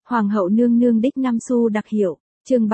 Hoàng hậu nương nương đích 5 xu đặc hiệu, chương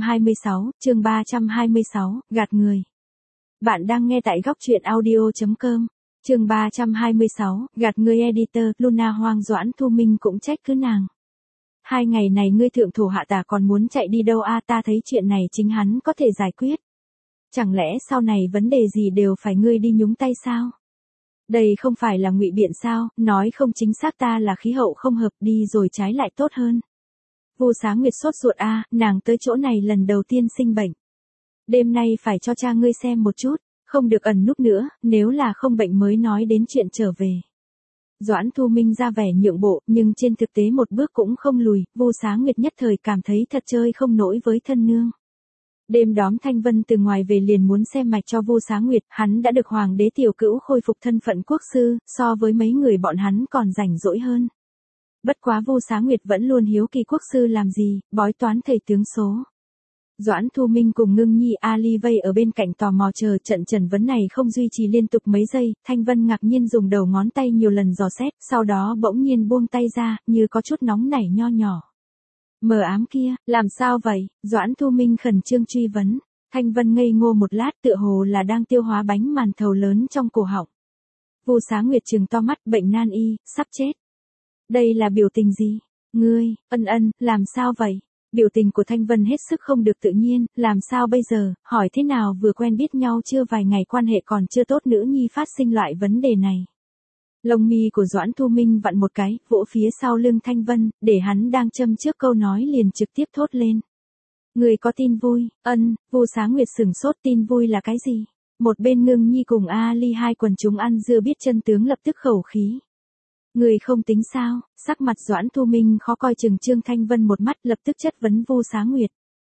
326, gạt người. Bạn đang nghe tại góc truyện audio.com, chương 326, gạt người editor, Luna Hoang Doãn Thu Minh cũng trách cứ nàng. 2 ngày này ngươi thượng thủ hạ tả còn muốn chạy đi đâu a, ta thấy chuyện này chính hắn có thể giải quyết. Chẳng lẽ sau này vấn đề gì đều phải ngươi đi nhúng tay sao? Đây không phải là ngụy biện sao, nói không chính xác ta là khí hậu không hợp, đi rồi trái lại tốt hơn. Vu Xá Nguyệt sốt ruột a, nàng tới chỗ này lần đầu tiên sinh bệnh. Đêm nay phải cho cha ngươi xem một chút, không được ẩn núp nữa, nếu là không bệnh mới nói đến chuyện trở về. Doãn Thu Minh ra vẻ nhượng bộ, nhưng trên thực tế một bước cũng không lùi, Vu Xá Nguyệt nhất thời cảm thấy thật chơi không nổi với thân nương. Đêm đóm Thanh Vân từ ngoài về liền muốn xem mạch cho Vu Xá Nguyệt, hắn đã được hoàng đế tiểu cữu khôi phục thân phận quốc sư, so với mấy người bọn hắn còn rảnh rỗi hơn. Bất quá Vu Xá Nguyệt vẫn luôn hiếu kỳ quốc sư làm gì, bói toán thầy tướng số. Doãn Thu Minh cùng Ngưng Nhi Ali vây ở bên cạnh tò mò chờ trận trần vấn này không duy trì liên tục mấy giây, Thanh Vân ngạc nhiên dùng đầu ngón tay nhiều lần dò xét, sau đó bỗng nhiên buông tay ra, như có chút nóng nảy nho nhỏ. Mờ ám kia, làm sao vậy? Doãn Thu Minh khẩn trương truy vấn. Thanh Vân ngây ngô một lát tựa hồ là đang tiêu hóa bánh màn thầu lớn trong cổ họng. Vu Xá Nguyệt trừng to mắt, bệnh nan y, sắp chết. Đây là biểu tình gì? Ngươi, làm sao vậy? Biểu tình của Thanh Vân hết sức không được tự nhiên, làm sao bây giờ, hỏi thế nào vừa quen biết nhau chưa vài ngày quan hệ còn chưa tốt nữ nhi phát sinh loại vấn đề này. Lông mi của Doãn Thu Minh vặn một cái, vỗ phía sau lưng Thanh Vân, để hắn đang châm trước câu nói liền trực tiếp thốt lên. Người có tin vui, Vu Xá Nguyệt sửng sốt, tin vui là cái gì? Một bên Ngưng Nhi cùng Ali hai quần chúng ăn dưa biết chân tướng lập tức khẩu khí. Người không tính sao? Sắc mặt Doãn Thu Minh khó coi chừng Trương Thanh Vân một mắt lập tức chất vấn Vu Xá Nguyệt.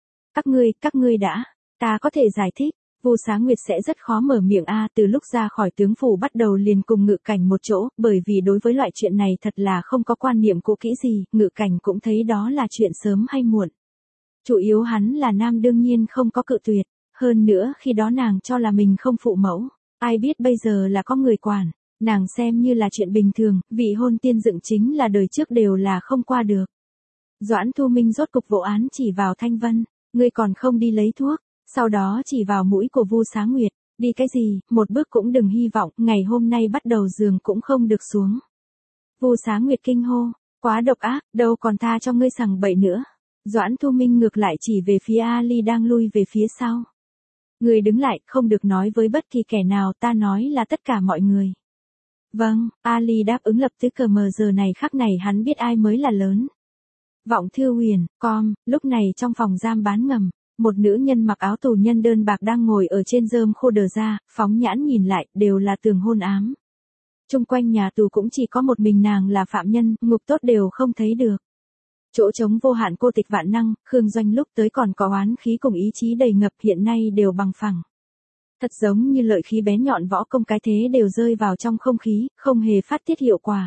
Các ngươi đã, ta có thể giải thích. Vu Xá Nguyệt sẽ rất khó mở miệng từ lúc ra khỏi tướng phủ bắt đầu liền cùng Ngự Cảnh một chỗ, bởi vì đối với loại chuyện này thật là không có quan niệm cũ kỹ gì, Ngự Cảnh cũng thấy đó là chuyện sớm hay muộn. Chủ yếu hắn là nam đương nhiên không có cự tuyệt, hơn nữa khi đó nàng cho là mình không phụ mẫu, ai biết bây giờ là có người quản, nàng xem như là chuyện bình thường, vị hôn tiên dựng chính là đời trước đều là không qua được. Doãn Thu Minh rốt cục vụ án chỉ vào Thanh Vân, ngươi còn không đi lấy thuốc. Sau đó chỉ vào mũi của Vu Xá Nguyệt, đi cái gì, một bước cũng đừng hy vọng, ngày hôm nay bắt đầu giường cũng không được xuống. Vu Xá Nguyệt kinh hô, quá độc ác, đâu còn tha cho ngươi sằng bậy nữa. Doãn Thu Minh ngược lại chỉ về phía Ali đang lui về phía sau. Người đứng lại, không được nói với bất kỳ kẻ nào, ta nói là tất cả mọi người. Vâng, Ali đáp ứng lập tức, cờ mờ giờ này khắc này hắn biết ai mới là lớn. Vọng Thư Huyền, lúc này trong phòng giam bán ngầm. Một nữ nhân mặc áo tù nhân đơn bạc đang ngồi ở trên rơm khô đờ ra, phóng nhãn nhìn lại, đều là tường hôn ám. Chung quanh nhà tù cũng chỉ có một mình nàng là phạm nhân, ngục tốt đều không thấy được. Chỗ trống vô hạn cô tịch vạn năng, Khương Doanh lúc tới còn có oán khí cùng ý chí đầy ngập, hiện nay đều bằng phẳng. Thật giống như lợi khí bén nhọn võ công cái thế đều rơi vào trong không khí, không hề phát tiết hiệu quả.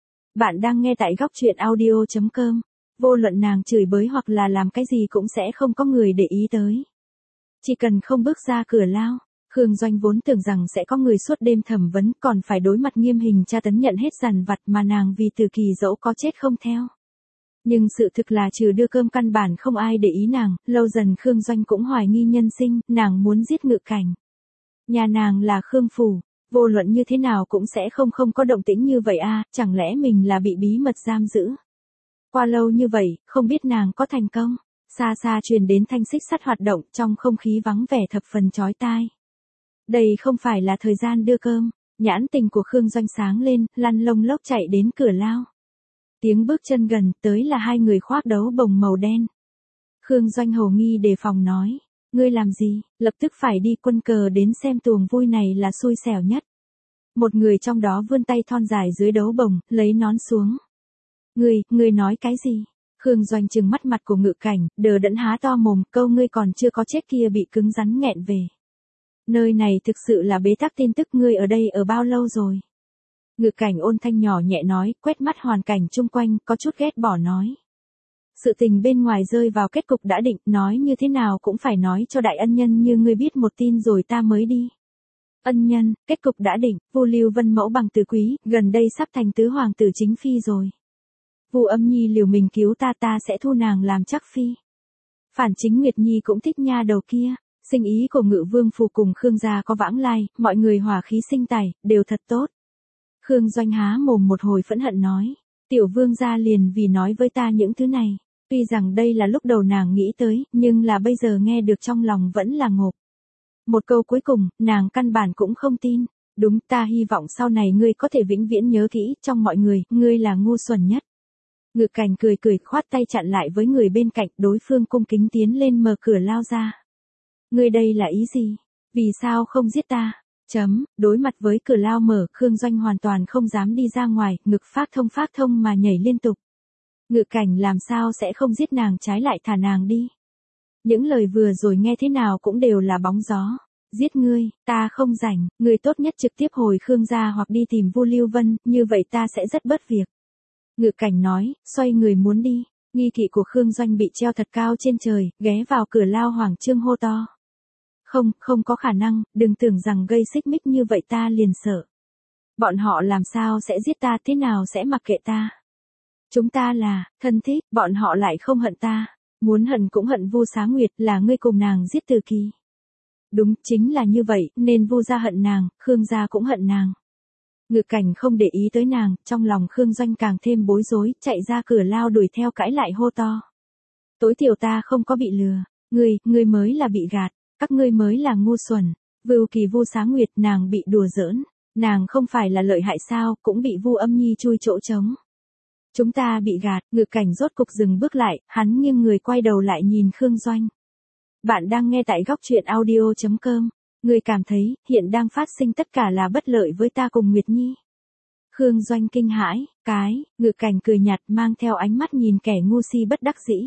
Bạn đang nghe tại góc truyện audio.com. Vô luận nàng chửi bới hoặc là làm cái gì cũng sẽ không có người để ý tới. Chỉ cần không bước ra cửa lao, Khương Doanh vốn tưởng rằng sẽ có người suốt đêm thẩm vấn còn phải đối mặt nghiêm hình tra tấn nhận hết dằn vặt mà nàng vì từ kỳ dẫu có chết không theo. Nhưng sự thực là trừ đưa cơm căn bản không ai để ý nàng, lâu dần Khương Doanh cũng hoài nghi nhân sinh, nàng muốn giết Ngự Cảnh. Nhà nàng là Khương Phủ, vô luận như thế nào cũng sẽ không có động tĩnh như vậy chẳng lẽ mình là bị bí mật giam giữ. Qua lâu như vậy, không biết nàng có thành công. Xa xa truyền đến thanh xích sắt hoạt động, trong không khí vắng vẻ thập phần chói tai. Đây không phải là thời gian đưa cơm. Nhãn tình của Khương Doanh sáng lên, lăn lông lốc chạy đến cửa lao. Tiếng bước chân gần tới là hai người khoác đấu bồng màu đen. Khương Doanh hồ nghi đề phòng nói, ngươi làm gì, lập tức phải đi quân cờ đến xem tuồng vui này là xui xẻo nhất. Một người trong đó vươn tay thon dài dưới đấu bồng, lấy nón xuống. Ngươi nói cái gì? Khương Doanh trừng mắt mặt của Ngự Cảnh, đờ đẫn há to mồm, câu ngươi còn chưa có chết kia bị cứng rắn nghẹn về. Nơi này thực sự là bế tắc tin tức, ngươi ở đây ở bao lâu rồi? Ngự Cảnh ôn thanh nhỏ nhẹ nói, quét mắt hoàn cảnh chung quanh, có chút ghét bỏ nói. Sự tình bên ngoài rơi vào kết cục đã định, nói như thế nào cũng phải nói cho đại ân nhân như ngươi biết một tin rồi ta mới đi. Ân nhân, kết cục đã định, Vu Lưu Vân mẫu bằng tứ quý, gần đây sắp thành tứ hoàng tử chính phi rồi. Vu Âm Nhi liều mình cứu ta, ta sẽ thu nàng làm chắc phi. Phản Chính Nguyệt Nhi cũng thích nha đầu kia. Sinh ý của Ngự Vương phủ cùng Khương gia có vãng lai, mọi người hòa khí sinh tài, đều thật tốt. Khương Doanh há mồm một hồi phẫn hận nói. Tiểu vương gia liền vì nói với ta những thứ này. Tuy rằng đây là lúc đầu nàng nghĩ tới, nhưng là bây giờ nghe được trong lòng vẫn là ngộp. Một câu cuối cùng, nàng căn bản cũng không tin. Đúng, ta hy vọng sau này ngươi có thể vĩnh viễn nhớ kỹ, trong mọi người, ngươi là ngu xuẩn nhất. Ngự Cảnh cười cười khoát tay chặn lại với người bên cạnh, đối phương cung kính tiến lên mở cửa lao ra. Ngươi đây là ý gì? Vì sao không giết ta? Đối mặt với cửa lao mở, Khương Doanh hoàn toàn không dám đi ra ngoài, ngực phát thông mà nhảy liên tục. Ngự Cảnh làm sao sẽ không giết nàng, trái lại thả nàng đi. Những lời vừa rồi nghe thế nào cũng đều là bóng gió. Giết ngươi, ta không rảnh, ngươi tốt nhất trực tiếp hồi Khương gia hoặc đi tìm Vu Lưu Vân, như vậy ta sẽ rất bớt việc. Ngự Cảnh nói, xoay người muốn đi. Nghi kỵ của Khương Doanh bị treo thật cao trên trời, ghé vào cửa lao Hoàng Trương hô to. Không có khả năng, đừng tưởng rằng gây xích mích như vậy ta liền sợ. Bọn họ làm sao sẽ giết ta, thế nào sẽ mặc kệ ta. Chúng ta là thân thích, bọn họ lại không hận ta. Muốn hận cũng hận Vu Xá Nguyệt, là ngươi cùng nàng giết Từ Kỳ. Đúng, chính là như vậy, nên Vu gia hận nàng, Khương gia cũng hận nàng. Ngự Cảnh không để ý tới nàng, trong lòng Khương Doanh càng thêm bối rối, chạy ra cửa lao đuổi theo cãi lại hô to. Tối thiểu ta không có bị lừa, ngươi mới là bị gạt, các ngươi mới là ngu xuẩn. Vưu Kỳ Vu Xá Nguyệt, nàng bị đùa giỡn, nàng không phải là lợi hại sao, cũng bị Vu Âm Nhi chui chỗ trống. Chúng ta bị gạt, Ngự Cảnh rốt cục dừng bước lại, hắn nghiêng người quay đầu lại nhìn Khương Doanh. Bạn đang nghe tại góc truyện audio.com. Ngươi cảm thấy, hiện đang phát sinh tất cả là bất lợi với ta cùng Nguyệt Nhi. Khương Doanh kinh hãi, Ngự Cảnh cười nhạt mang theo ánh mắt nhìn kẻ ngu si bất đắc dĩ.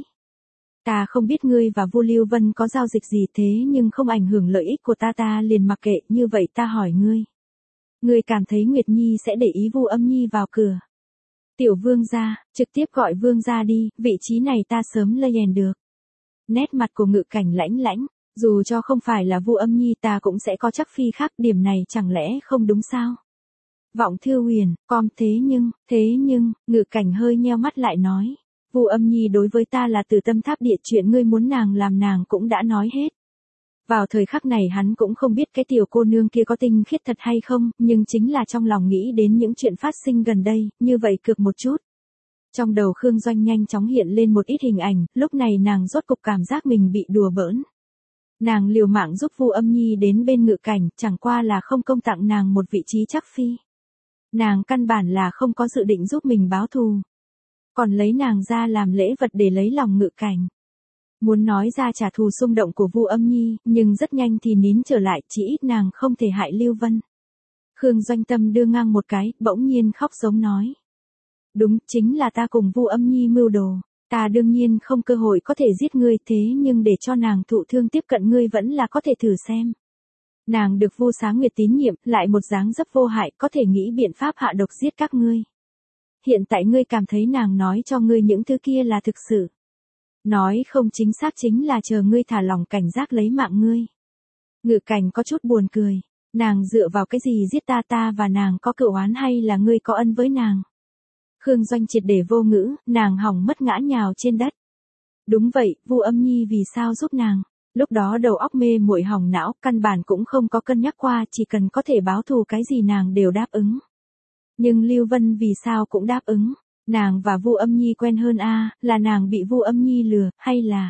Ta không biết ngươi và Vu Lưu Vân có giao dịch gì thế nhưng không ảnh hưởng lợi ích của ta liền mặc kệ, như vậy ta hỏi ngươi. Ngươi cảm thấy Nguyệt Nhi sẽ để ý Vu Âm Nhi vào cửa. Tiểu vương gia, trực tiếp gọi vương gia đi, vị trí này ta sớm lây hèn được. Nét mặt của Ngự Cảnh lãnh, dù cho không phải là Vu Âm Nhi ta cũng sẽ có chắc phi khác, điểm này chẳng lẽ không đúng sao? Vọng Thư Huyền, thế nhưng, Ngự Cảnh hơi nheo mắt lại nói. Vu Âm Nhi đối với ta là từ tâm tháp địa, chuyện ngươi muốn nàng làm nàng cũng đã nói hết. Vào thời khắc này hắn cũng không biết cái tiểu cô nương kia có tinh khiết thật hay không, nhưng chính là trong lòng nghĩ đến những chuyện phát sinh gần đây, như vậy cược một chút. Trong đầu Khương Doanh nhanh chóng hiện lên một ít hình ảnh, lúc này nàng rốt cục cảm giác mình bị đùa bỡn. Nàng liều mạng giúp Vu Âm Nhi đến bên Ngự Cảnh, chẳng qua là không công tặng nàng một vị trí chắc phi. Nàng căn bản là không có dự định giúp mình báo thù. Còn lấy nàng ra làm lễ vật để lấy lòng Ngự Cảnh. Muốn nói ra trả thù xung động của Vu Âm Nhi, nhưng rất nhanh thì nín trở lại, chỉ ít nàng không thể hại Lưu Vân. Khương Doanh tâm đưa ngang một cái, bỗng nhiên khóc giống nói. Đúng, chính là ta cùng Vu Âm Nhi mưu đồ. Ta đương nhiên không cơ hội có thể giết ngươi, thế nhưng để cho nàng thụ thương tiếp cận ngươi vẫn là có thể thử xem. Nàng được Vu Xá Nguyệt tín nhiệm, lại một dáng dấp vô hại, có thể nghĩ biện pháp hạ độc giết các ngươi. Hiện tại ngươi cảm thấy nàng nói cho ngươi những thứ kia là thực sự. Nói không chính xác chính là chờ ngươi thả lòng cảnh giác lấy mạng ngươi. Ngự Cảnh có chút buồn cười. Nàng dựa vào cái gì giết ta và nàng có cựu oán hay là ngươi có ân với nàng? Khương Doanh triệt để vô ngữ, nàng hỏng mất ngã nhào trên đất. Đúng vậy, Vu Âm Nhi vì sao giúp nàng? Lúc đó đầu óc mê muội hỏng não, căn bản cũng không có cân nhắc qua, chỉ cần có thể báo thù cái gì nàng đều đáp ứng. Nhưng Lưu Vân vì sao cũng đáp ứng? Nàng và Vu Âm Nhi quen hơn là nàng bị Vu Âm Nhi lừa, hay là...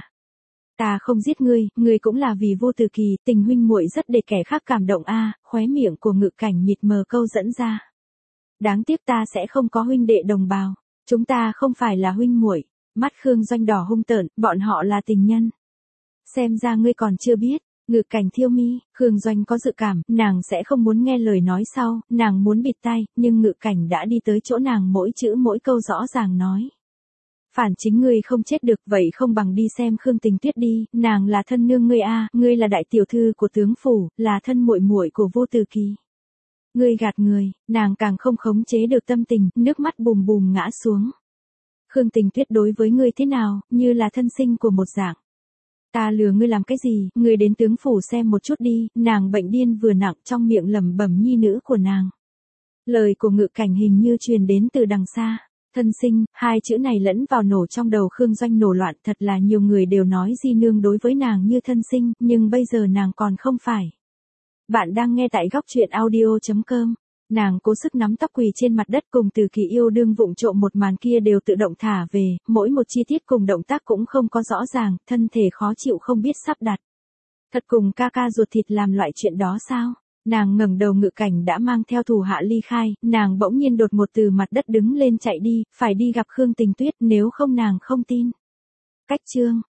Ta không giết ngươi cũng là vì Vu Từ Kỳ, tình huynh muội rất để kẻ khác cảm động khóe miệng của Ngự Cảnh mịt mờ câu dẫn ra. Đáng tiếc ta sẽ không có huynh đệ đồng bào, chúng ta không phải là huynh muội. Mắt Khương Doanh đỏ hung tợn, bọn họ là tình nhân. Xem ra ngươi còn chưa biết. Ngự Cảnh thiêu mi, Khương Doanh có dự cảm, nàng sẽ không muốn nghe lời nói sau, nàng muốn bịt tai, nhưng Ngự Cảnh đã đi tới chỗ nàng mỗi chữ mỗi câu rõ ràng nói. Phản chính ngươi không chết được, vậy không bằng đi xem Khương Tình Tuyết đi, nàng là thân nương ngươi ngươi là đại tiểu thư của tướng phủ, là thân muội muội của Vu Từ Kỳ. Ngươi gạt người, nàng càng không khống chế được tâm tình, nước mắt bùm bùm ngã xuống. Khương Tình Tuyết đối với ngươi thế nào, như là thân sinh của một dạng. Ta lừa ngươi làm cái gì, ngươi đến tướng phủ xem một chút đi, nàng bệnh điên vừa nặng, trong miệng lẩm bẩm nhi nữ của nàng. Lời của Ngự Cảnh hình như truyền đến từ đằng xa. Thân sinh, hai chữ này lẫn vào nổ trong đầu Khương Doanh nổ loạn, thật là nhiều người đều nói Di Nương đối với nàng như thân sinh, nhưng bây giờ nàng còn không phải. Bạn đang nghe tại góc truyện audio.com. Nàng cố sức nắm tóc quỳ trên mặt đất, cùng Từ Kỳ yêu đương vụng trộm một màn kia đều tự động thả về, mỗi một chi tiết cùng động tác cũng không có rõ ràng, thân thể khó chịu không biết sắp đặt. Thật cùng ca ca ruột thịt làm loại chuyện đó sao? Nàng ngẩng đầu, Ngự Cảnh đã mang theo thủ hạ ly khai, nàng bỗng nhiên đột ngột từ mặt đất đứng lên chạy đi, phải đi gặp Khương Tình Tuyết, nếu không nàng không tin. Cách chương